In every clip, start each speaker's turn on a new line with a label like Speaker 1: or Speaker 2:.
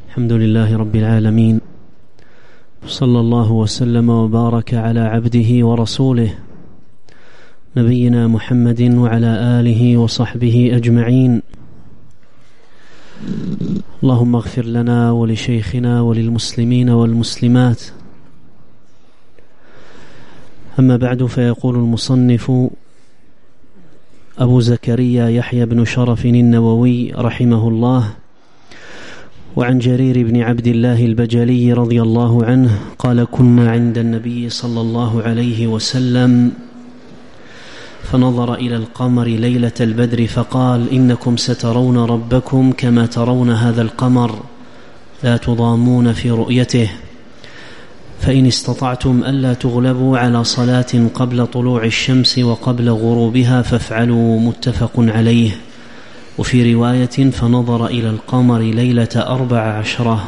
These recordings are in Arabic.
Speaker 1: الحمد لله رب العالمين، صلى الله وسلم وبارك على عبده ورسوله نبينا محمد وعلى آله وصحبه أجمعين. اللهم اغفر لنا ولشيخنا وللمسلمين والمسلمات. أما بعد، فيقول المصنف أبو زكريا يحيى بن شرف النووي رحمه الله: وعن جرير بن عبد الله البجلي رضي الله عنه قال: كنا عند النبي صلى الله عليه وسلم فنظر إلى القمر ليلة البدر فقال: إنكم سترون ربكم كما ترون هذا القمر لا تضامون في رؤيته، فإن استطعتم ألا تغلبوا على صلاة قبل طلوع الشمس وقبل غروبها فافعلوا. متفق عليه. وفي رواية: فنظر إلى القمر ليلة 14.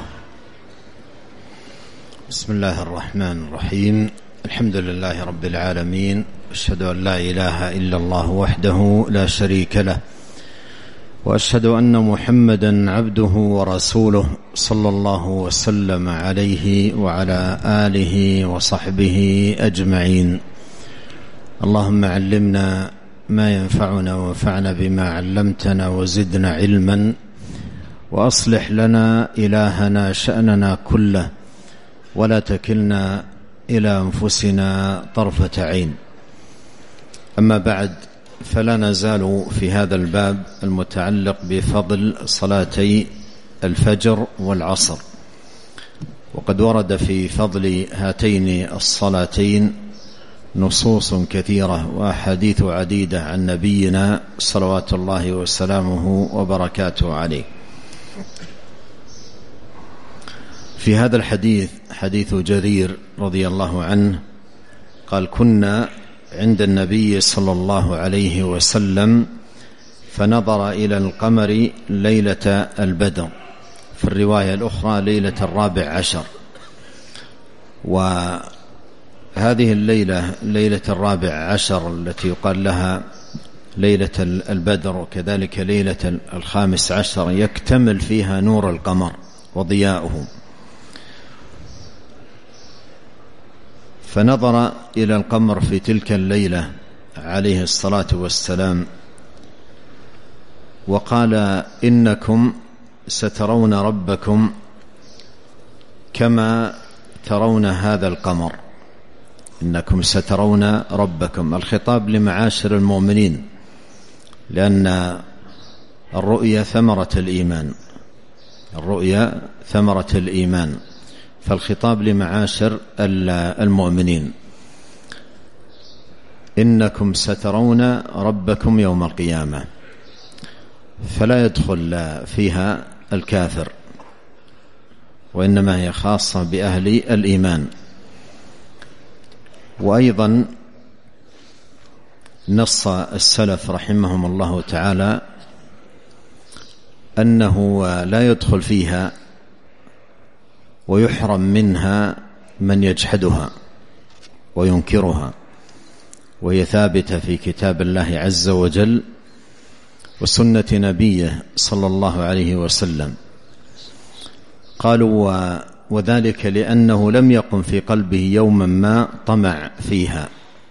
Speaker 2: بسم الله الرحمن الرحيم. الحمد لله رب العالمين، أشهد أن لا إله إلا الله وحده لا شريك له، وأشهد أن محمدا عبده ورسوله صلى الله وسلم عليه وعلى آله وصحبه أجمعين. اللهم علمنا ما ينفعنا وانفعنا بما علمتنا وزدنا علما، وأصلح لنا إلهنا شأننا كله، ولا تكلنا إلى أنفسنا طرفة عين. أما بعد، فلا نزال في هذا الباب المتعلق بفضل صلاتي الفجر والعصر، وقد ورد في فضل هاتين الصلاتين نصوص كثيرة وأحاديث عديدة عن نبينا صلوات الله وسلامه وبركاته عليه. في هذا الحديث، حديث جرير رضي الله عنه، قال: كنا عند النبي صلى الله عليه وسلم فنظر إلى القمر ليلة البدر، في الرواية الأخرى ليلة 14. وهذه الليلة ليلة 14 التي يقال لها ليلة البدر، وكذلك ليلة 15 يكتمل فيها نور القمر وضياؤه. فنظر إلى القمر في تلك الليلة عليه الصلاة والسلام وقال: إنكم سترون ربكم كما ترون هذا القمر. إنكم سترون ربكم. الخطاب لمعاشر المؤمنين، لأن الرؤيا ثمرة الإيمان، الرؤيا ثمرة الإيمان، فالخطاب لمعاشر المؤمنين: إنكم سترون ربكم يوم القيامة. فلا يدخل فيها الكافر، وإنما هي خاصة بأهل الإيمان. وأيضا نص السلف رحمهم الله تعالى أنه لا يدخل فيها ويحرم منها من يجحدها وينكرها، وهي ثابتة في كتاب الله عز وجل وسنة نبيه صلى الله عليه وسلم. قالوا: وذلك لأنه لم يقم في قلبه يوما ما طمع فيها،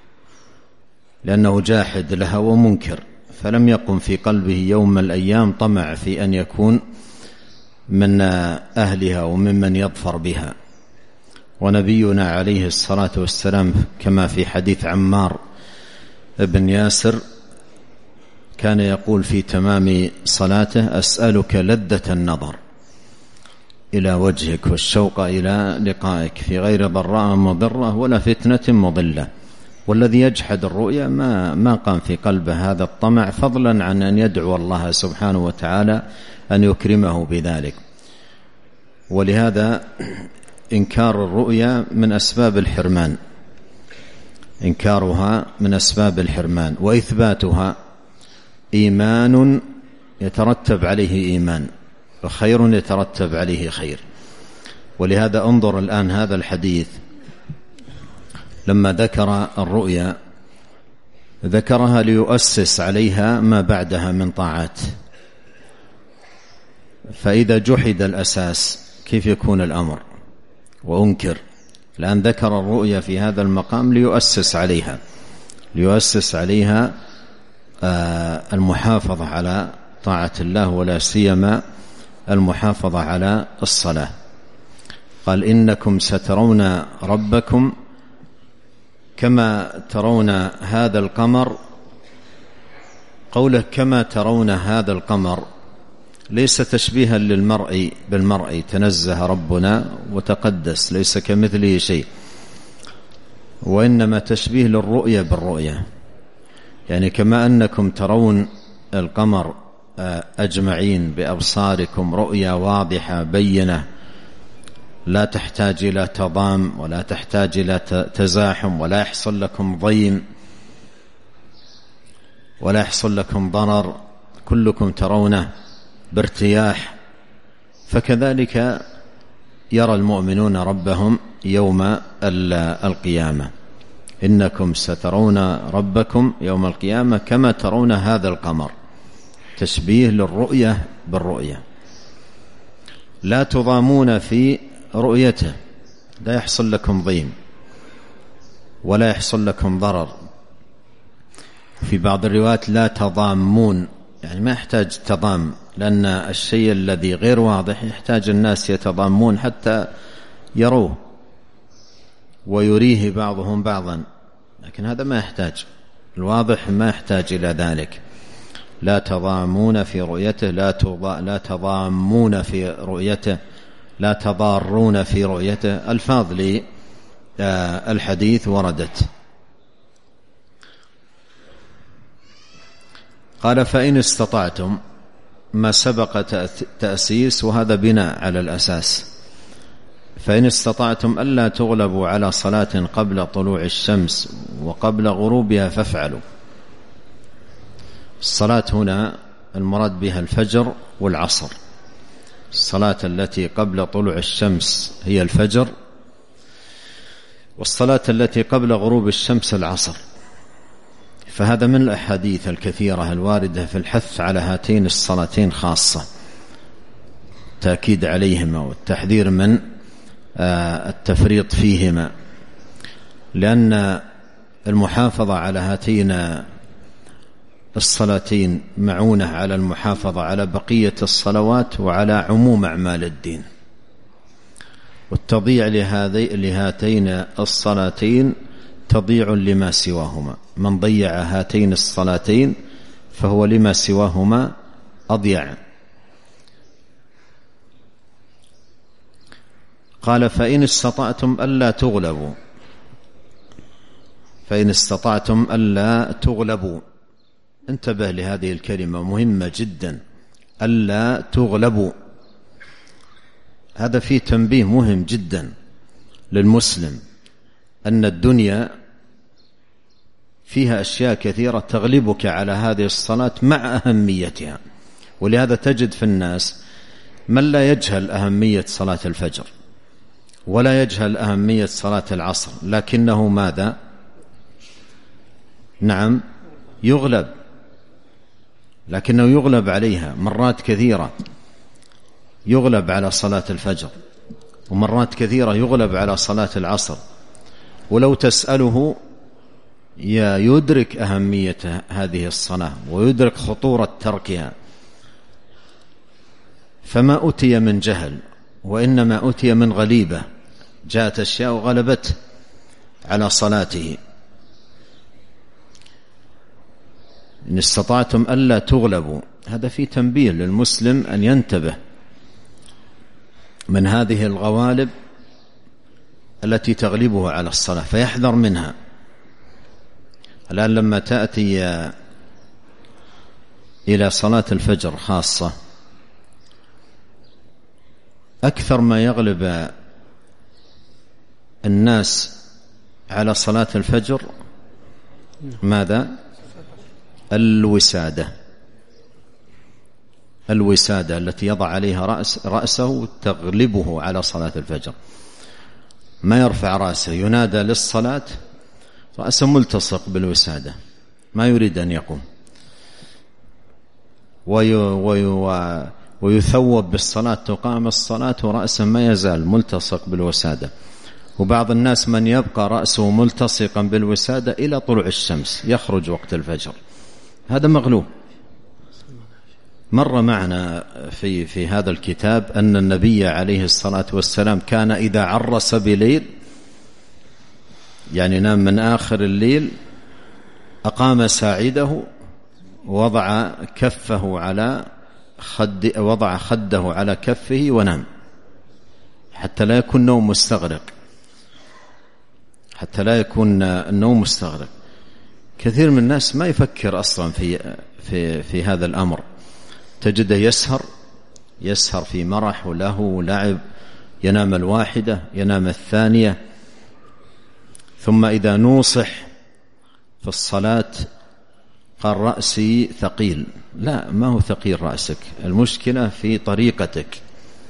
Speaker 2: لأنه جاحد لها ومنكر، فلم يقم في قلبه يوم من الأيام طمع في أن يكون من أهلها وممن يظفر بها. ونبينا عليه الصلاة والسلام كما في حديث عمار بن ياسر كان يقول في تمام صلاته: أسألك لذة النظر إلى وجهك والشوق إلى لقائك في غير ضراء مضرة ولا فتنة مضلة. والذي يجحد الرؤيا ما قام في قلبه هذا الطمع، فضلا عن أن يدعو الله سبحانه وتعالى أن يكرمه بذلك. ولهذا إنكار الرؤيا من أسباب الحرمان، إنكارها من أسباب الحرمان، وإثباتها إيمان يترتب عليه إيمان، وخير يترتب عليه خير. ولهذا انظر الآن هذا الحديث لما ذكر الرؤيا ذكرها ليؤسس عليها ما بعدها من طاعات. فإذا جحد الأساس كيف يكون الأمر وأنكر؟ الآن ذكر الرؤيا في هذا المقام ليؤسس عليها المحافظة على طاعة الله، ولا سيما المحافظة على الصلاة. قال إنكم سترون ربكم كما ترون هذا القمر. قوله كما ترون هذا القمر ليس تشبيها للمرء بالمرء، تنزه ربنا وتقدس، ليس كمثله شيء، وإنما تشبيه للرؤية بالرؤية. يعني كما أنكم ترون القمر أجمعين بأبصاركم رؤية واضحة بينة، لا تحتاج إلى تضام ولا تحتاج إلى تزاحم، ولا يحصل لكم ضيم ولا يحصل لكم ضرر، كلكم ترونه بارتياح. فكذلك يرى المؤمنون ربهم يوم القيامة. إنكم سترون ربكم يوم القيامة كما ترون هذا القمر، تشبيه للرؤية بالرؤية. لا تضامون في رؤيته، لا يحصل لكم ضيم ولا يحصل لكم ضرر. في بعض الروايات لا تضامون، يعني ما يحتاج تضام، لأن الشيء الذي غير واضح يحتاج الناس يتضامون حتى يروه ويريه بعضهم بعضا، لكن هذا ما يحتاج، الواضح ما يحتاج إلى ذلك. لا تضامون في رؤيته، لا تضامون في رؤيته، لا تضارون في رؤيته. الفاظ للحديث وردت. قال فإن استطعتم، ما سبق تأسيس، وهذا بناء على الأساس. فإن استطعتم ألا تغلبوا على صلاة قبل طلوع الشمس وقبل غروبها فافعلوا. الصلاة هنا المراد بها الفجر والعصر. الصلاة التي قبل طلوع الشمس هي الفجر، والصلاة التي قبل غروب الشمس العصر. فهذا من الأحاديث الكثيرة الواردة في الحث على هاتين الصلاتين خاصة، تأكيد عليهما والتحذير من التفريط فيهما، لأن المحافظة على هاتين الصلاتين معونة على المحافظة على بقية الصلوات وعلى عموم أعمال الدين. والتضييع لهاتين الصلاتين تضيع لما سواهما. من ضيع هاتين الصلاتين فهو لما سواهما أضيع. قال فإن استطعتم ألا تغلبوا، فإن استطعتم ألا تغلبوا، انتبه لهذه الكلمة مهمة جدا، ألا تغلبوا. هذا فيه تنبيه مهم جدا للمسلم، أن الدنيا فيها أشياء كثيرة تغلبك على هذه الصلاة مع أهميتها. ولهذا تجد في الناس من لا يجهل أهمية صلاة الفجر ولا يجهل أهمية صلاة العصر، لكنه ماذا؟ نعم، يغلب، لكنه يغلب عليها مرات كثيرة، يغلب على صلاة الفجر، ومرات كثيرة يغلب على صلاة العصر. ولو تسأله يدرك أهمية هذه الصلاة ويدرك خطورة تركها. فما أتي من جهل، وإنما أتي من غليبة، جاءت أشياء وغلبت على صلاته. إن استطعتم ألا تغلبوا، هذا في تنبيه للمسلم أن ينتبه من هذه الغوالب التي تغلبه على الصلاة فيحذر منها. الآن لما تأتي إلى صلاة الفجر خاصة، أكثر ما يغلب الناس على صلاة الفجر ماذا؟ الوسادة التي يضع عليها رأسه تغلبه على صلاة الفجر. ما يرفع رأسه، ينادى للصلاة رأسه ملتصق بالوسادة، ما يريد أن يقوم، ويثوب بالصلاة، تقام الصلاة ورأسه ما يزال ملتصق بالوسادة. وبعض الناس من يبقى رأسه ملتصقا بالوسادة إلى طلوع الشمس، يخرج وقت الفجر، هذا مغلوب. مر معنا في هذا الكتاب أن النبي عليه الصلاة والسلام كان إذا عرس بليل، يعني نام من آخر الليل، أقام ساعده ووضع خده على كفه ونام، حتى لا يكون النوم مستغرق. كثير من الناس ما يفكر أصلا في هذا الأمر، تجده يسهر في مرح وله ولعب، ينام الواحدة، ينام الثانية، ثم إذا نوصح في الصلاة قال رأسي ثقيل. لا، ما هو ثقيل رأسك، المشكلة في طريقتك،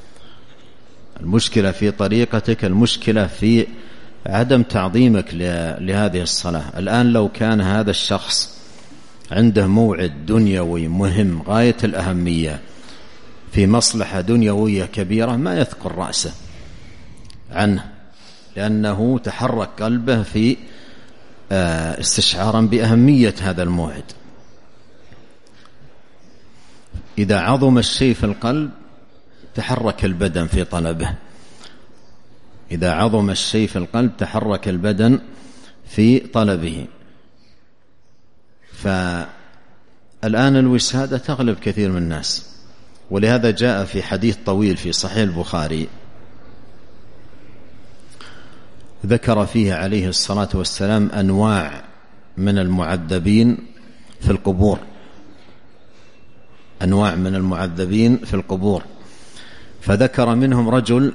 Speaker 2: المشكلة في عدم تعظيمك لهذه الصلاة. الآن لو كان هذا الشخص عنده موعد دنيوي مهم غاية الأهمية في مصلحة دنيوية كبيرة، ما يثقل رأسه عنه، لأنه تحرك قلبه في استشعارا بأهمية هذا الموعد. إذا عظم الشيء في القلب تحرك البدن في طلبه، إذا عظم الشيء في القلب تحرك البدن في طلبه. فالآن الوسادة تغلب كثير من الناس، ولهذا جاء في حديث طويل في صحيح البخاري ذكر فيه عليه الصلاة والسلام أنواع من المعذبين في القبور، أنواع من المعذبين في القبور، فذكر منهم رجل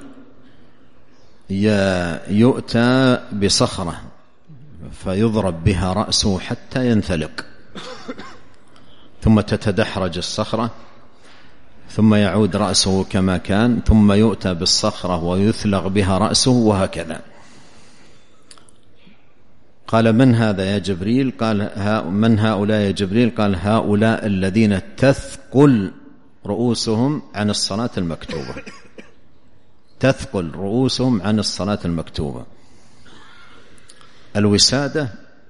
Speaker 2: يؤتى بصخرة فيضرب بها رأسه حتى ينثلق، ثم تتدحرج الصخرة، ثم يعود رأسه كما كان، ثم يؤتى بالصخرة ويثلغ بها رأسه، وهكذا. قال من هذا يا جبريل؟ قال من هؤلاء يا جبريل؟ قال هؤلاء الذين تثقل رؤوسهم عن الصلاة المكتوبة، تثقل رؤوسهم عن الصلاة المكتوبة. الوسادة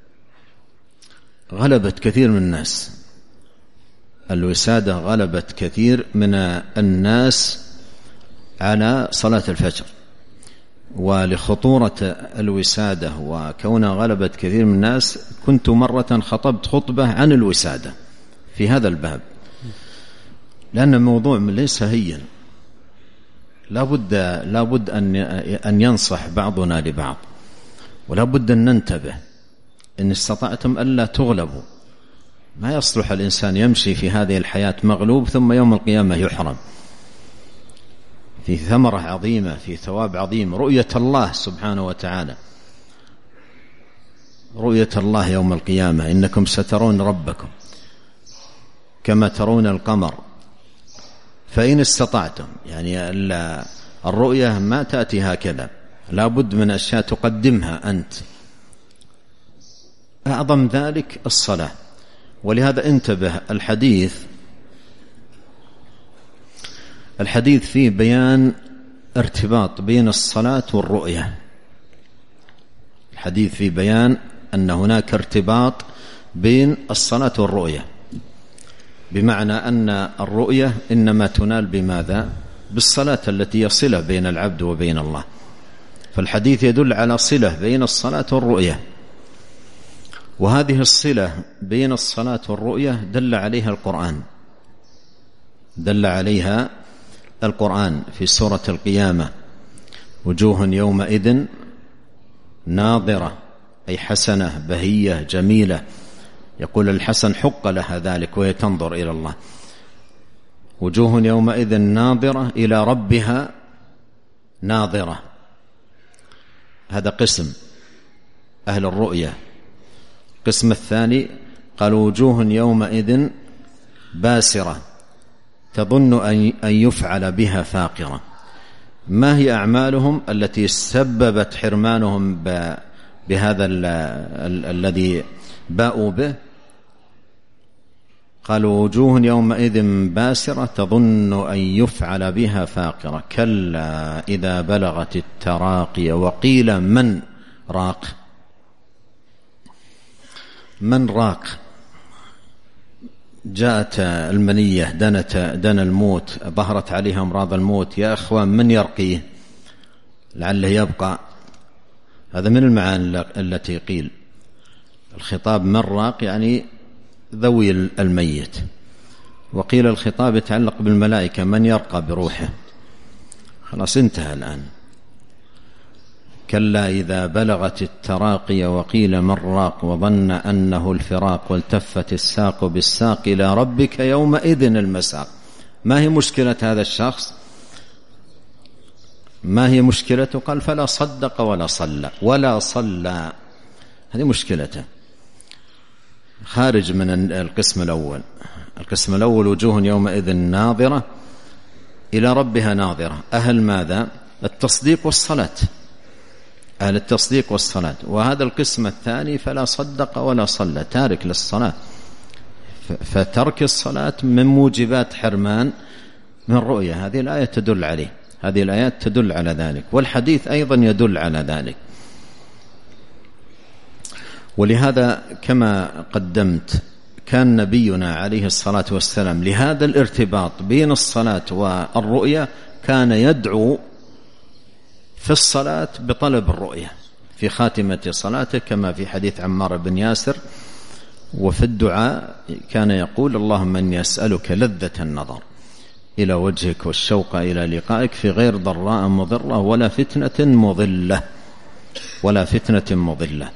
Speaker 2: غلبت كثير من الناس، الوسادة غلبت كثير من الناس على صلاة الفجر. ولخطورة الوسادة وكونها غلبت كثير من الناس، كنت مرة خطبت خطبة عن الوسادة في هذا لأن الموضوع ليس هين، لابد أن ينصح بعضنا لبعض، ولابد أن ننتبه إن استطعتم ألا تغلبوا. ما يصلح الإنسان يمشي في هذه الحياة مغلوب ثم يوم القيامة يحرم في ثمرة عظيمة، في ثواب عظيم، رؤية الله سبحانه وتعالى، رؤية الله يوم القيامة. إنكم سترون ربكم كما ترون القمر فإن استطعتم، يعني الرؤية ما تأتي هكذا، لابد من أشياء تقدمها أنت، أعظم ذلك الصلاة. ولهذا انتبه، الحديث فيه بيان ارتباط بين الصلاة والرؤية، الحديث فيه بيان أن هناك ارتباط بين الصلاة والرؤية، بمعنى أن الرؤية إنما تنال بماذا؟ بالصلاة التي هي صلة بين العبد وبين الله. فالحديث يدل على صلة بين الصلاة والرؤية، وهذه الصلة بين الصلاة والرؤية دل عليها القرآن في سورة القيامة: وجوه يومئذ ناظرة، أي حسنة بهية جميلة، يقول الحسن حق لها ذلك وهي تنظر إلى الله. وجوه يومئذ ناظرة إلى ربها ناظرة، هذا قسم أهل الرؤية. القسم الثاني قال وجوه يومئذ باسرة تظن أن يفعل بها فاقرة. ما هي أعمالهم التي سببت حرمانهم بهذا الذي باءوا به؟ قالوا وجوه يومئذ باسرة تظن أن يفعل بها فاقرة كلا إذا بلغت التراقي وقيل من راق. من راق؟ جاءت المنية دنا الموت، ظهرت عليها أمراض الموت، يا أخوان من يرقيه لعله يبقى؟ هذا من المعاني التي قيل. الخطاب من راق يعني ذوي الميت، وقيل الخطاب يتعلق بالملائكة من يرقى بروحه. خلاص انتهى الآن. كلا إذا بلغت التراقي وقيل من راق وظن أنه الفراق والتفت الساق بالساق إلى ربك يومئذ المساق. ما هي مشكلة هذا الشخص؟ ما هي مشكلته؟ قال فلا صدق ولا صلى. هذه مشكلته، خارج من القسم الأول. القسم الأول وجوه يومئذ ناظرة إلى ربها ناظرة، أهل ماذا؟ التصديق والصلاة، أهل التصديق والصلاة. وهذا القسم الثاني فلا صدق ولا صلى، تارك للصلاة. فترك الصلاة من موجبات حرمان من رؤية. هذه الآية تدل عليه، هذه الآيات تدل على ذلك، والحديث أيضا يدل على ذلك. ولهذا كما قدمت كان نبينا عليه الصلاة والسلام لهذا الارتباط بين الصلاة والرؤية كان يدعو في الصلاة بطلب الرؤية في خاتمة صلاته، كما في حديث عمار بن ياسر. وفي الدعاء كان يقول اللهم إني أسألك لذة النظر إلى وجهك والشوق إلى لقائك في غير ضراء مضرة ولا فتنة مضلة.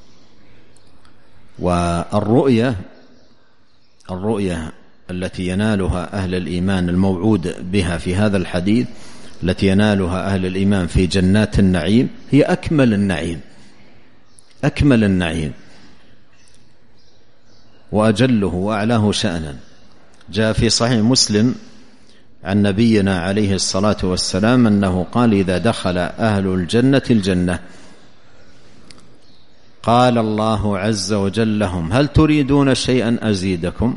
Speaker 2: والرؤية التي ينالها أهل الإيمان الموعود بها في هذا الحديث، التي ينالها أهل الإيمان في جنات النعيم، هي أكمل النعيم وأجله وأعلاه شأنا. جاء في صحيح مسلم عن نبينا عليه الصلاة والسلام أنه قال إذا دخل أهل الجنة قال الله عز وجل لهم هل تريدون شيئا أزيدكم؟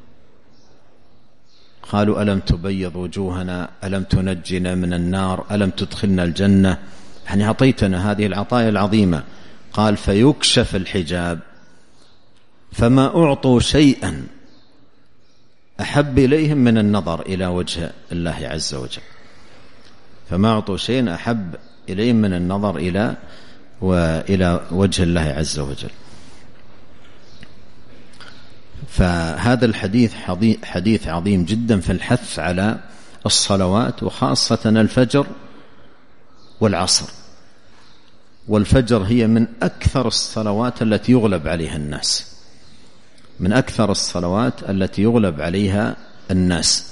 Speaker 2: قالوا ألم تبيض وجوهنا، ألم تنجنا من النار، ألم تدخلنا الجنة، يعني أعطيتنا هذه العطايا العظيمة. قال فيكشف الحجاب فما أعطوا شيئا أحب إليهم من النظر إلى وجه الله عز وجل، فما أعطوا شيئا أحب إليهم من النظر إلى وجه الله عز وجل. فهذا الحديث حديث عظيم جدا في الحث على الصلوات، وخاصة الفجر والعصر. والفجر هي من أكثر الصلوات التي يغلب عليها الناس، من أكثر الصلوات التي يغلب عليها الناس.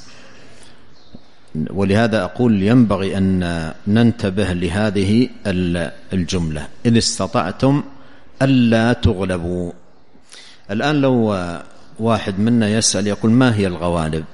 Speaker 2: ولهذا أقول ينبغي أن ننتبه لهذه الجملة إن استطعتم ألا تغلبوا. الآن لو واحد منا يسأل يقول ما هي الغوالب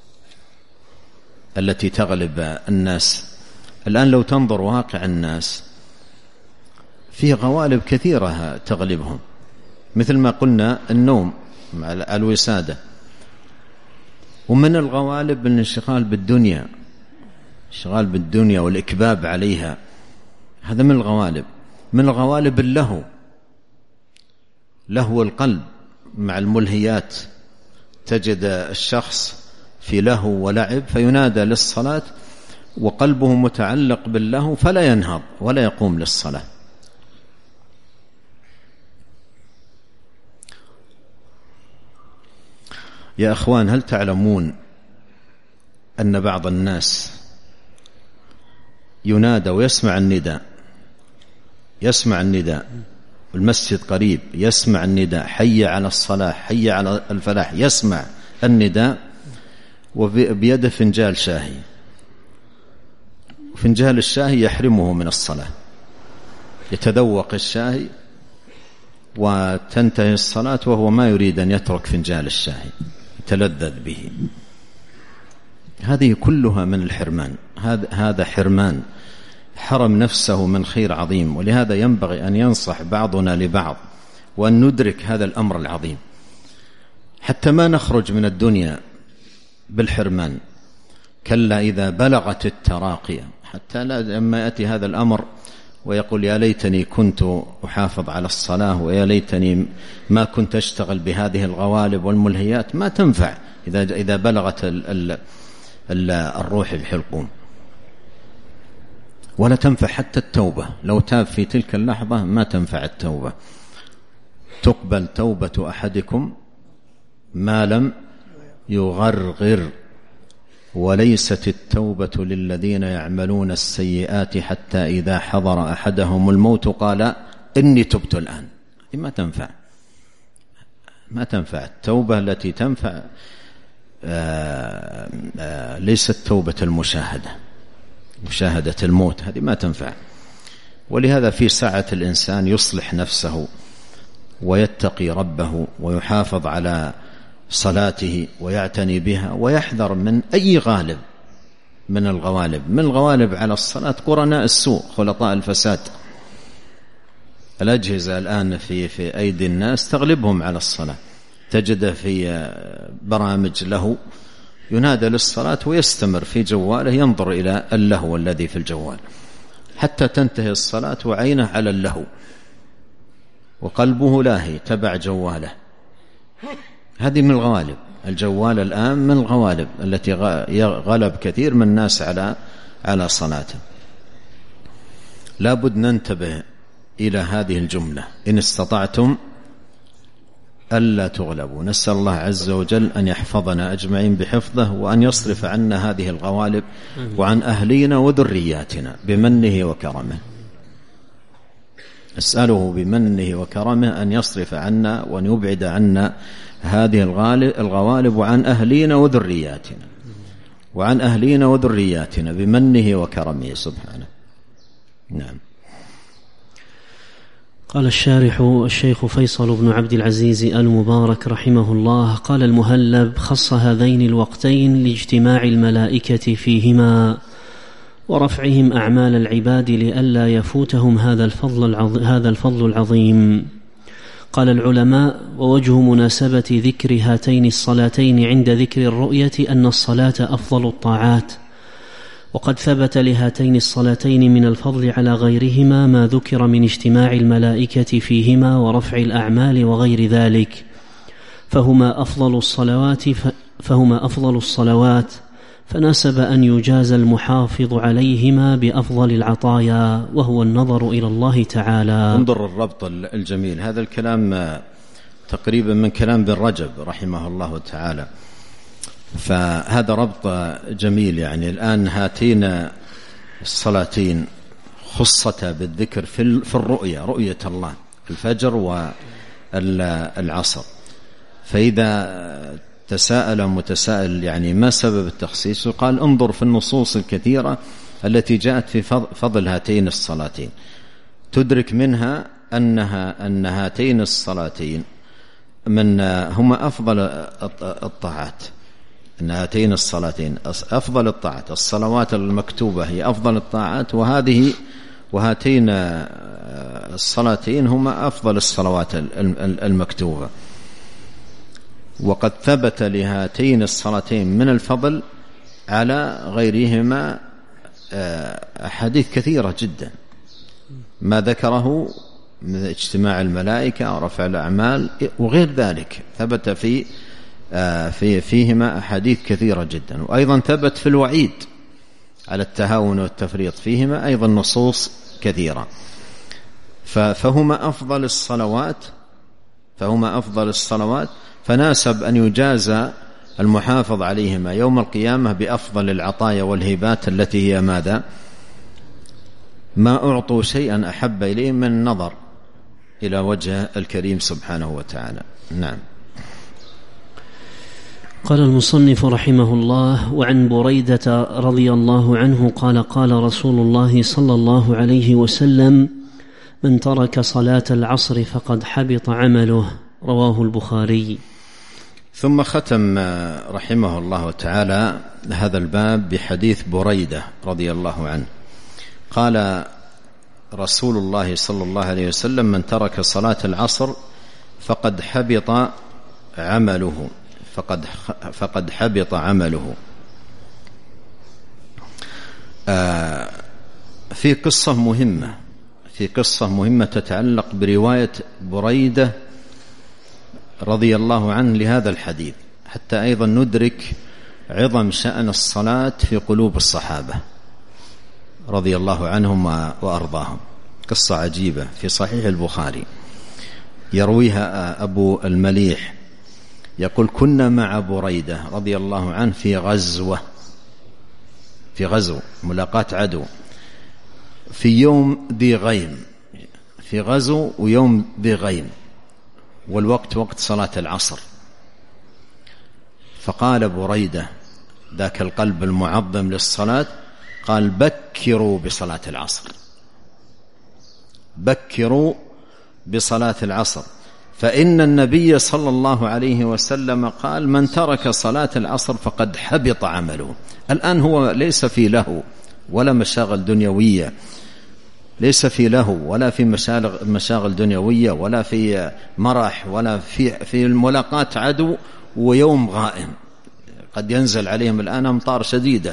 Speaker 2: التي تغلب الناس؟ الآن لو تنظر واقع الناس فيه غوالب كثيرة تغلبهم، مثل ما قلنا النوم مع الوسادة. ومن الغوالب الانشغال بالدنيا، الانشغال بالدنيا والإكباب عليها، هذا من الغوالب. من الغوالب لهو القلب مع الملهيات. تجد الشخص في لهو ولعب فينادى للصلاة وقلبه متعلق باللهو فلا ينهض ولا يقوم للصلاة. يا أخوان، هل تعلمون أن بعض الناس ينادى ويسمع النداء المسجد قريب، يسمع النداء حي على الصلاة حي على الفلاح، يسمع النداء وبيده فنجال شاهي، فنجال الشاهي يحرمه من الصلاة، يتذوق الشاهي وتنتهي الصلاة وهو ما يريد أن يترك فنجال الشاهي، يتلذذ به. هذه كلها من الحرمان، هذا حرمان، حرم نفسه من خير عظيم. ولهذا ينبغي أن ينصح بعضنا لبعض وأن ندرك هذا الأمر العظيم. حتى ما نخرج من الدنيا بالحرمان. كلا إذا بلغت التراقي، حتى لما يأتي هذا الأمر ويقول يا ليتني كنت أحافظ على الصلاة ويا ليتني ما كنت أشتغل بهذه الغوالب والملهيات، ما تنفع إذا بلغت الروح بحلقوم. ولا تنفع حتى التوبة، لو تاب في تلك اللحظة ما تنفع التوبة. تقبل توبة أحدكم ما لم يغرغر، وليست التوبة للذين يعملون السيئات حتى إذا حضر أحدهم الموت قال إني تبت الآن. ما تنفع التوبة التي تنفع ليست توبة المشاهدة، مشاهدة الموت هذه ما تنفع. ولهذا في ساعة الإنسان يصلح نفسه ويتقي ربه ويحافظ على صلاته ويعتني بها ويحذر من أي غالب من الغوالب. من الغوالب على الصلاة قرناء السوء، خلطاء الفساد. الأجهزة الآن في أيدي الناس تغلبهم على الصلاة، تجد في برامج له ينادى للصلاة ويستمر في جواله ينظر إلى اللهو الذي في الجوال حتى تنتهي الصلاة وعينه على اللهو وقلبه لاهي تبع جواله. هذه من الغوالب. الجوال الآن من الغوالب التي غلب كثير من الناس على صلاته. لابد ننتبه إلى هذه الجملة: إن استطعتم ألا تغلبوا. نسأل الله عز وجل أن يحفظنا أجمعين بحفظه، وأن يصرف عنا هذه الغوالب وعن أهلينا وذرياتنا بمنه وكرمه. أسأله بمنه وكرمه أن يصرف عنا وأن يبعد عنا هذه الغوالب وعن أهلينا وذرياتنا، وعن أهلينا وذرياتنا بمنه وكرمه سبحانه. نعم.
Speaker 1: قال الشارح الشيخ فيصل بن عبد العزيز المبارك رحمه الله: قال المهلب: خص هذين الوقتين لاجتماع الملائكة فيهما ورفعهم أعمال العباد لئلا يفوتهم هذا الفضل العظيم. قال العلماء: ووجه مناسبة ذكر هاتين الصلاتين عند ذكر الرؤية أن الصلاة أفضل الطاعات، وقد ثبت لهاتين الصلاتين من الفضل على غيرهما ما ذكر من اجتماع الملائكة فيهما ورفع الأعمال وغير ذلك، فهما أفضل الصلوات، فناسب أن يجاز المحافظ عليهما بأفضل العطايا، وهو النظر إلى الله تعالى.
Speaker 2: انظر الربط الجميل. هذا الكلام تقريبا من كلام ابن رجب رحمه الله تعالى، فهذا ربط جميل. يعني الآن هاتين الصلاتين خصتا بالذكر في الرؤية، رؤية الله، الفجر والعصر. فإذا تساءل متسائل يعني ما سبب التخصيص، قال انظر في النصوص الكثيرة التي جاءت في فضل هاتين الصلاتين، تدرك منها أن هاتين الصلاتين هما أفضل الطاعات، أن هاتين الصلاتين أفضل الطاعات. الصلوات المكتوبة هي أفضل الطاعات، وهاتين الصلاتين هما أفضل الصلوات المكتوبة. وقد ثبت لهاتين الصلاتين من الفضل على غيرهما أحاديث كثيرة جدا، ما ذكره من اجتماع الملائكة ورفع الأعمال وغير ذلك، ثبت فيهما أحاديث كثيرة جدا. وأيضا ثبت في الوعيد على التهاون والتفريط فيهما أيضا نصوص كثيرة. فهما أفضل الصلوات، فناسب أن يجازى المحافظ عليهما يوم القيامة بأفضل العطايا والهبات التي هي ماذا؟ ما أعطوا شيئا أحب إليه من النظر إلى وجه الكريم سبحانه وتعالى. نعم.
Speaker 1: قال المصنف رحمه الله: وعن بريدة رضي الله عنه قال: قال رسول الله صلى الله عليه وسلم: من ترك صلاة العصر فقد حبط عمله. رواه البخاري.
Speaker 2: ثم ختم رحمه الله تعالى هذا الباب بحديث بريدة رضي الله عنه قال: رسول الله صلى الله عليه وسلم: من ترك صلاة العصر فقد حبط عمله فقد حبط عمله. في قصة مهمة تتعلق برواية بريدة رضي الله عنه لهذا الحديث، حتى أيضا ندرك عظم شأن الصلاة في قلوب الصحابة رضي الله عنهم وأرضاهم. قصة عجيبة في صحيح البخاري يرويها أبو المليح، يقول: كنا مع بريدة رضي الله عنه في غزو ملاقاة عدو في يوم ذي غيم، في غزو ويوم ذي غيم، والوقت وقت صلاة العصر. فقال بريدة ذاك القلب المعظم للصلاة، قال: بكروا بصلاة العصر، بكروا بصلاة العصر، فإن النبي صلى الله عليه وسلم قال: من ترك صلاة العصر فقد حبط عمله. الآن هو ليس في له ولا مشاغل دنيوية، ليس في له ولا في مشاغل دنيوية ولا في مرح ولا في الملاقاة عدو ويوم غائم، قد ينزل عليهم الآن أمطار شديدة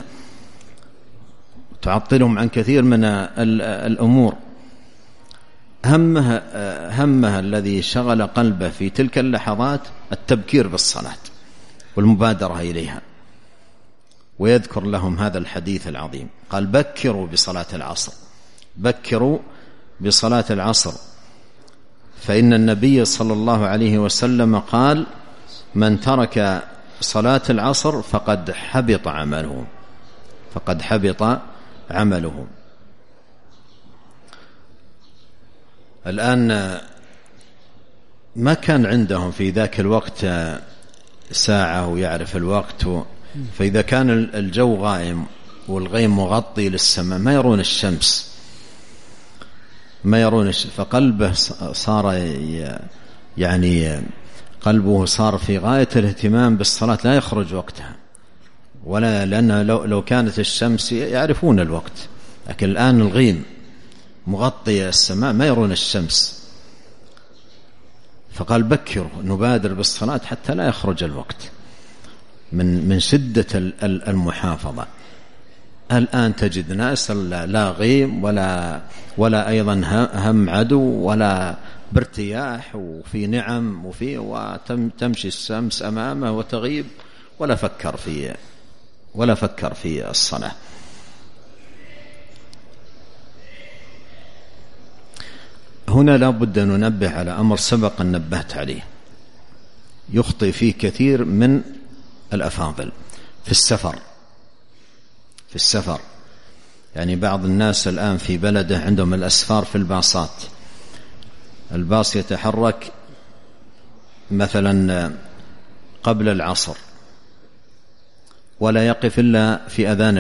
Speaker 2: تعطلهم عن كثير من الأمور. همها الذي شغل قلبه في تلك اللحظات التبكير بالصلاة والمبادرة إليها، ويذكر لهم هذا الحديث العظيم. قال: بكروا بصلاة العصر، بكروا بصلاة العصر، فإن النبي صلى الله عليه وسلم قال: من ترك صلاة العصر فقد حبط عمله، فقد حبط عمله. الآن ما كان عندهم في ذاك الوقت ساعة ويعرف الوقت، فإذا كان الجو غائم والغيم مغطي للسماء ما يرون الشمس، فقلبه صار يعني قلبه صار في غاية الاهتمام بالصلاة، لا يخرج وقتها، ولا لأن لو كانت الشمس يعرفون الوقت، لكن الآن الغيم مغطي السماء ما يرون الشمس. فقال: بكروا، نبادر بالصلاة حتى لا يخرج الوقت، من شدة المحافظة. الآن تجد ناس لا غيم ولا أيضا هم عدو ولا بارتياح، وفي نعم وتمشي الشمس أمامه وتغيب، ولا فكر في الصلاة. هنا لا بد أن ننبه على أمر سبق أن نبهت عليه، يخطئ فيه كثير من الأفاضل في السفر. يعني بعض الناس الآن في بلده عندهم الأسفار في الباصات، الباص يتحرك مثلا قبل العصر ولا يقف إلا في أذان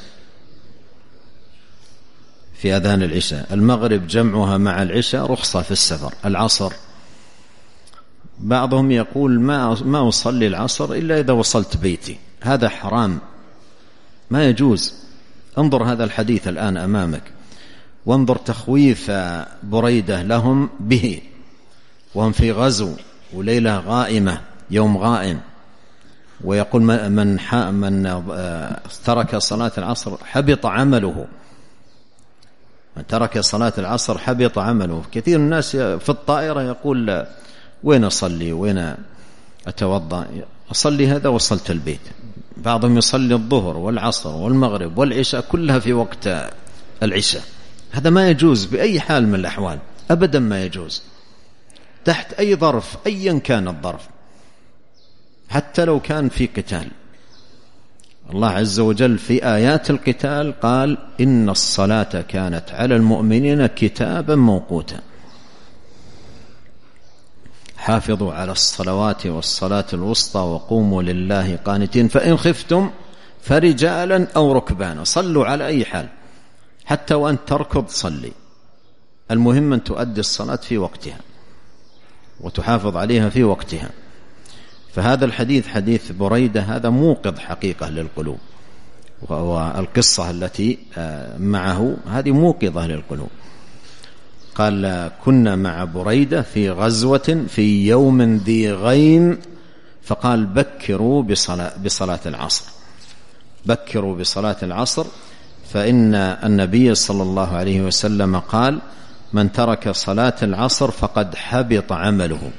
Speaker 2: العشاء، المغرب جمعها مع العشاء رخصة في السفر، العصر بعضهم يقول ما أصلي العصر إلا إذا وصلت بيتي، هذا حرام، ما يجوز. انظر هذا الحديث الآن أمامك، وانظر تخويف بريدة لهم به، وهم في غزو وليلة غائمة، يوم غائم، ويقول من ترك صلاة العصر حبط عمله، من ترك صلاة العصر حبط عمله. كثير من الناس في الطائرة يقول: وين أصلي، وين أتوضأ، أصلي هذا وصلت البيت. بعضهم يصلي الظهر والعصر والمغرب والعشاء كلها في وقت العشاء، هذا ما يجوز بأي حال من الأحوال، أبدا ما يجوز، تحت أي ظرف أيا كان الظرف، حتى لو كان في قتال. الله عز وجل في آيات القتال قال: إن الصلاة كانت على المؤمنين كتابا موقوتا، حافظوا على الصلوات والصلاة الوسطى وقوموا لله قانتين، فإن خفتم فرجالا أو ركبانا، صلوا على أي حال، حتى وأن تركض صلي، المهم أن تؤدي الصلاة في وقتها وتحافظ عليها في وقتها. فهذا الحديث حديث بريدة هذا موقظ حقيقة للقلوب، والقصة التي معه هذه موقظة للقلوب. قال: كنا مع بريدة في غزوة في يوم ذي غيم فقال بكروا بصلاة العصر، بكروا بصلاة العصر، فإن النبي صلى الله عليه وسلم قال من ترك صلاة العصر فقد حبط عمله.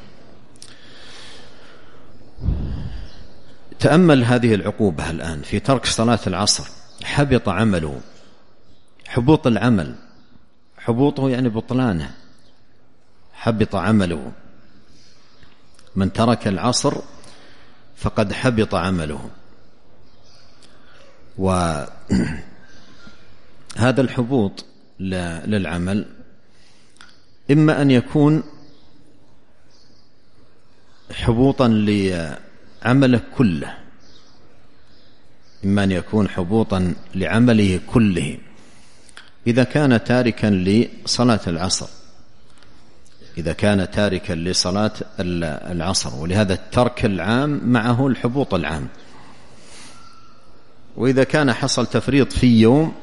Speaker 2: تأمل هذه العقوبة الآن في ترك صلاة العصر، حبط عمله. حبوط العمل، حبوطه يعني بطلانه، حبط عمله. من ترك العصر فقد حبط عمله. وهذا الحبوط للعمل إما أن يكون حبوطا لعمله كله، إما أن يكون حبوطا لعمله كله إذا كان تاركا لصلاة العصر، إذا كان تاركا لصلاة العصر، ولهذا الترك العام معه الحبوط العام. وإذا كان حصل تفريط في يوم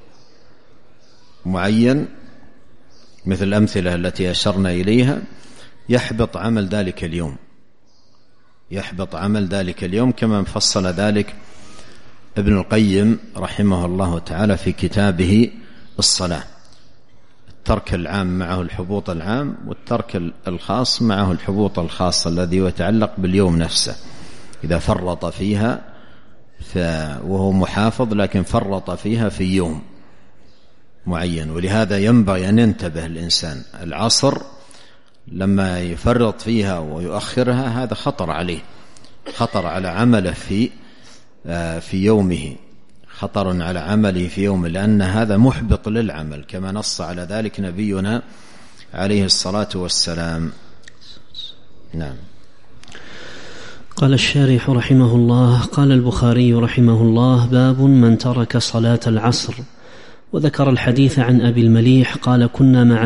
Speaker 2: معين مثل الأمثلة التي أشرنا إليها، يحبط عمل ذلك اليوم، يحبط عمل ذلك اليوم، كما فصل ذلك ابن القيم رحمه الله تعالى في كتابه الصلاة. الترك العام معه الحبوط العام، والترك الخاص معه الحبوط الخاص الذي يتعلق باليوم نفسه. إذا فرط فيها وهو محافظ لكن فرط فيها في يوم معين. ولهذا ينبغي أن ينتبه الإنسان، العصر لما يفرط فيها ويؤخرها هذا خطر عليه، خطر على عمله في يومه، خطر على عمله في يومه، لأن هذا محبط للعمل كما نص على ذلك نبينا عليه الصلاة والسلام. نعم.
Speaker 1: قال الشارح رحمه الله: قال البخاري رحمه الله: باب من ترك صلاة العصر. وذكر الحديث عن أبي المليح قال: كنا مع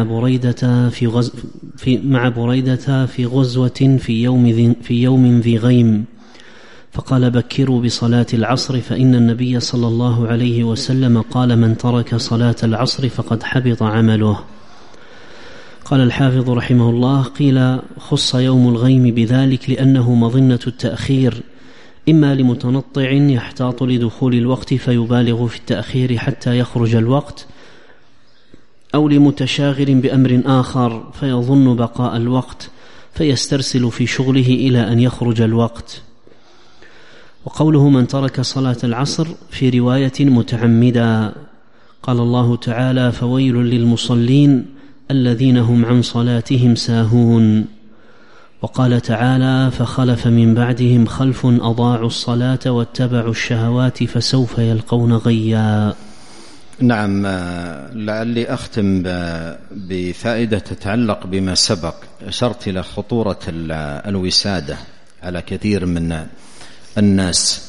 Speaker 1: بريدة في غزوة في يوم ذي غيم، فقال: بكروا بصلاة العصر فإن النبي صلى الله عليه وسلم قال: من ترك صلاة العصر فقد حبط عمله. قال الحافظ رحمه الله: قيل خص يوم الغيم بذلك لأنه مظنة التأخير، إما لمتنطع يحتاط لدخول الوقت فيبالغ في التأخير حتى يخرج الوقت، أو لمتشاغل بأمر آخر فيظن بقاء الوقت فيسترسل في شغله إلى أن يخرج الوقت. وقوله من ترك صلاة العصر في رواية متعمدا. قال الله تعالى: فويل للمصلين الذين هم عن صلاتهم ساهون. وقال تعالى: فخلف من بعدهم خلف أضاعوا الصلاة واتبعوا الشهوات فسوف يلقون غيا.
Speaker 2: نعم. لعلي أختم بفائدة تتعلق بما سبق. أشرت إلى خطورة الوسادة على كثير من الناس.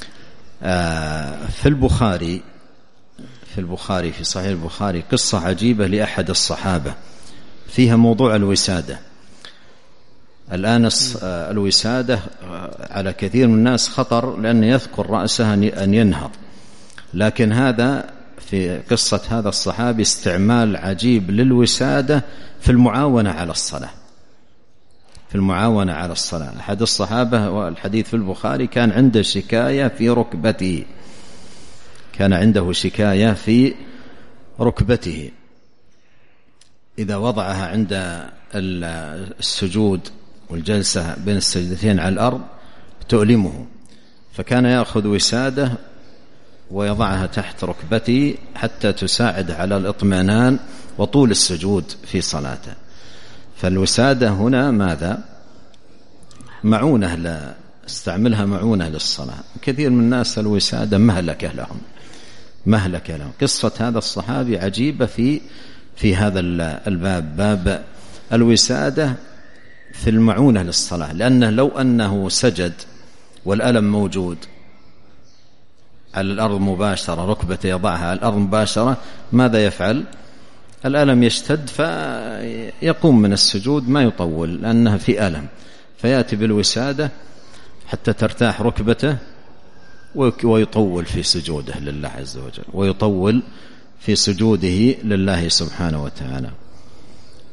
Speaker 2: في البخاري في صحيح البخاري قصة عجيبة لأحد الصحابة فيها موضوع الوسادة. الآن الوسادة على كثير من الناس خطر، لأن يذكر رأسها أن ينهض، لكن هذا في قصة هذا الصحابي استعمال عجيب للوسادة في المعاونة على الصلاة. في المعاونة على الصلاة، أحد الصحابة والحديث في البخاري كان عنده شكاية في ركبته، كان عنده شكاية في ركبته، إذا وضعها عند السجود والجلسة بين السجدتين على الأرض تؤلمه، فكان يأخذ وسادة ويضعها تحت ركبته حتى تساعد على الاطمئنان وطول السجود في صلاته. فالوسادة هنا ماذا؟ معونة، استعملها معونة للصلاة. كثير من الناس الوسادة مهلكة لهم. قصة هذا الصحابي عجيبة في هذا الباب، باب الوسادة في المعونة للصلاة، لأنه لو أنه سجد والألم موجود على الأرض مباشرة، ركبته يضعها على الأرض مباشرة، ماذا يفعل؟ الألم يشتد فيقوم من السجود ما يطول لأنها في ألم، فيأتي بالوسادة حتى ترتاح ركبته ويطول في سجوده لله عز وجل، ويطول في سجوده لله سبحانه وتعالى.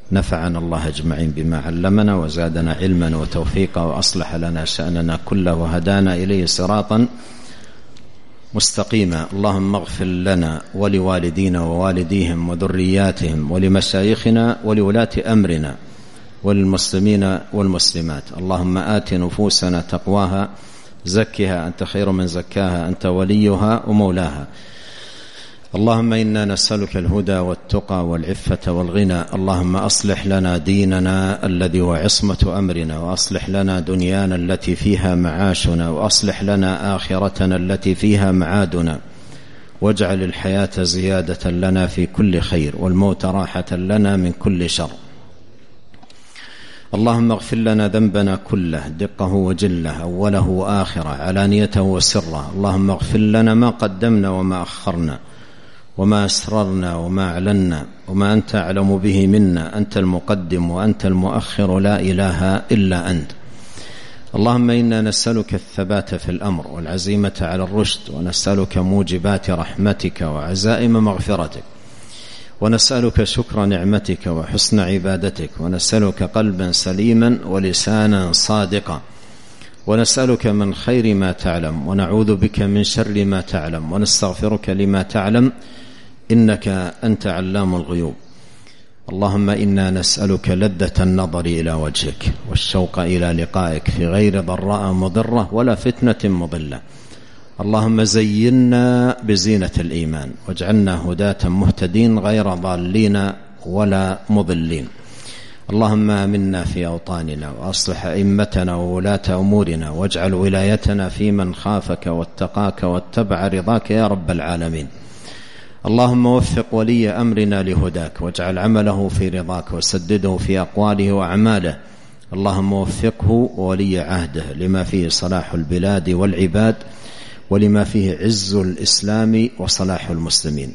Speaker 2: نفعنا الله أجمعين بما علمنا وزادنا علما وتوفيقا وأصلح لنا شأننا كله وهدانا إليه صراطا مستقيما. اللهم اغفر لنا ولوالدينا ووالديهم وذرياتهم ولمشايخنا ولولاة أمرنا وللمسلمين والمسلمات. اللهم آت نفوسنا تقواها زكها أنت خير من زكاها أنت وليها ومولاها. اللهم إنا نسألك الهدى والتقى والعفة والغنى. اللهم أصلح لنا ديننا الذي هو عصمة أمرنا، وأصلح لنا دنيانا التي فيها معاشنا، وأصلح لنا آخرتنا التي فيها معادنا، واجعل الحياة زيادة لنا في كل خير والموت راحة لنا من كل شر. اللهم اغفر لنا ذنبنا كله دقه وجله أوله وآخره علانيته وسره. اللهم اغفر لنا ما قدمنا وما أخرنا وما أسررنا وما أعلنا وما أنت أعلم به منا. أنت المقدم وأنت المؤخر لا إله إلا أنت. اللهم إنا نسألك الثبات في الأمر والعزيمة على الرشد، ونسألك موجبات رحمتك وعزائم مغفرتك، ونسألك شكر نعمتك وحسن عبادتك، ونسألك قلبا سليما ولسانا صادقا، ونسألك من خير ما تعلم، ونعوذ بك من شر ما تعلم، ونستغفرك لما تعلم إنك أنت علام الغيوب. اللهم إنا نسألك لذة النظر إلى وجهك والشوق إلى لقائك في غير ضراء مضرة ولا فتنة مضلة. اللهم زينا بزينة الإيمان واجعلنا هداة مهتدين غير ضالين ولا مضلين. اللهم آمنا في أوطاننا وأصلح أئمتنا وولاة أمورنا، واجعل ولايتنا في من خافك واتقاك واتبع رضاك يا رب العالمين. اللهم وفق ولي أمرنا لهداك، واجعل عمله في رضاك، وسدده في أقواله وأعماله. اللهم وفقه وولي عهده لما فيه صلاح البلاد والعباد، ولما فيه عز الإسلام وصلاح المسلمين.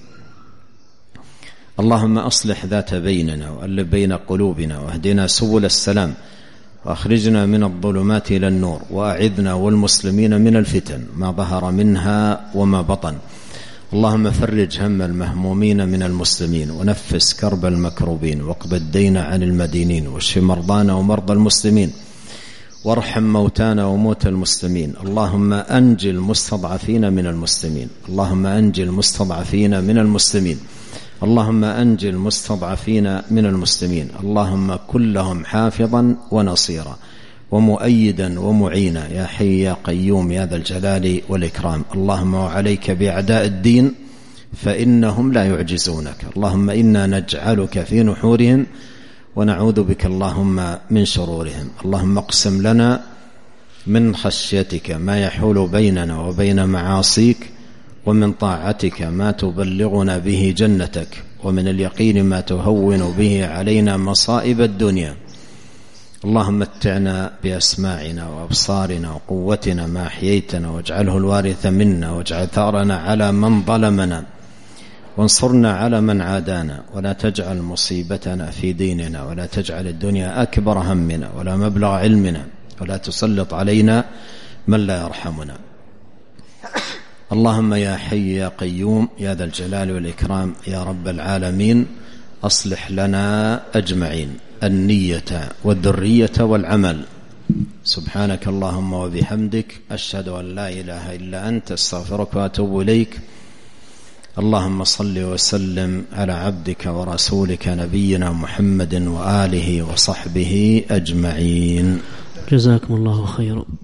Speaker 2: اللهم أصلح ذات بيننا وألف بين قلوبنا، واهدنا سبل السلام، وأخرجنا من الظلمات إلى النور، وأعذنا والمسلمين من الفتن ما ظهر منها وما بطن. اللهم فرج هم المهمومين من المسلمين، ونفس كرب المكروبين، واقض الدين عن المدينين، واشف مرضانا ومرضى المسلمين، وارحم موتانا وموتى المسلمين. اللهم أنجِ المستضعفين من المسلمين، اللهم أنجِ المستضعفين من المسلمين، اللهم أنجِ المستضعفين من المسلمين. اللهم كن لهم حافظا ونصيرا ومؤيدا ومعينا يا حي يا قيوم يا ذا الجلال والإكرام. اللهم وعليك بأعداء الدين فإنهم لا يعجزونك. اللهم إنا نجعلك في نحورهم ونعوذ بك اللهم من شرورهم. اللهم اقسم لنا من خشيتك ما يحول بيننا وبين معاصيك، ومن طاعتك ما تبلغنا به جنتك، ومن اليقين ما تهون به علينا مصائب الدنيا. اللهم متعنا بأسماعنا وأبصارنا وقوتنا ما أحييتنا، واجعله الوارث منا، واجعل ثأرنا على من ظلمنا، وانصرنا على من عادانا، ولا تجعل مصيبتنا في ديننا، ولا تجعل الدنيا أكبر همنا ولا مبلغ علمنا، ولا تسلط علينا من لا يرحمنا. اللهم يا حي يا قيوم يا ذا الجلال والإكرام يا رب العالمين، أصلح لنا أجمعين النية والذرية والعمل. سبحانك اللهم وبحمدك، أشهد أن لا إله إلا أنت، استغفرك وأتوب إليك. اللهم صل وسلم على عبدك ورسولك نبينا محمد وآله وصحبه أجمعين.
Speaker 1: جزاكم الله خيرا.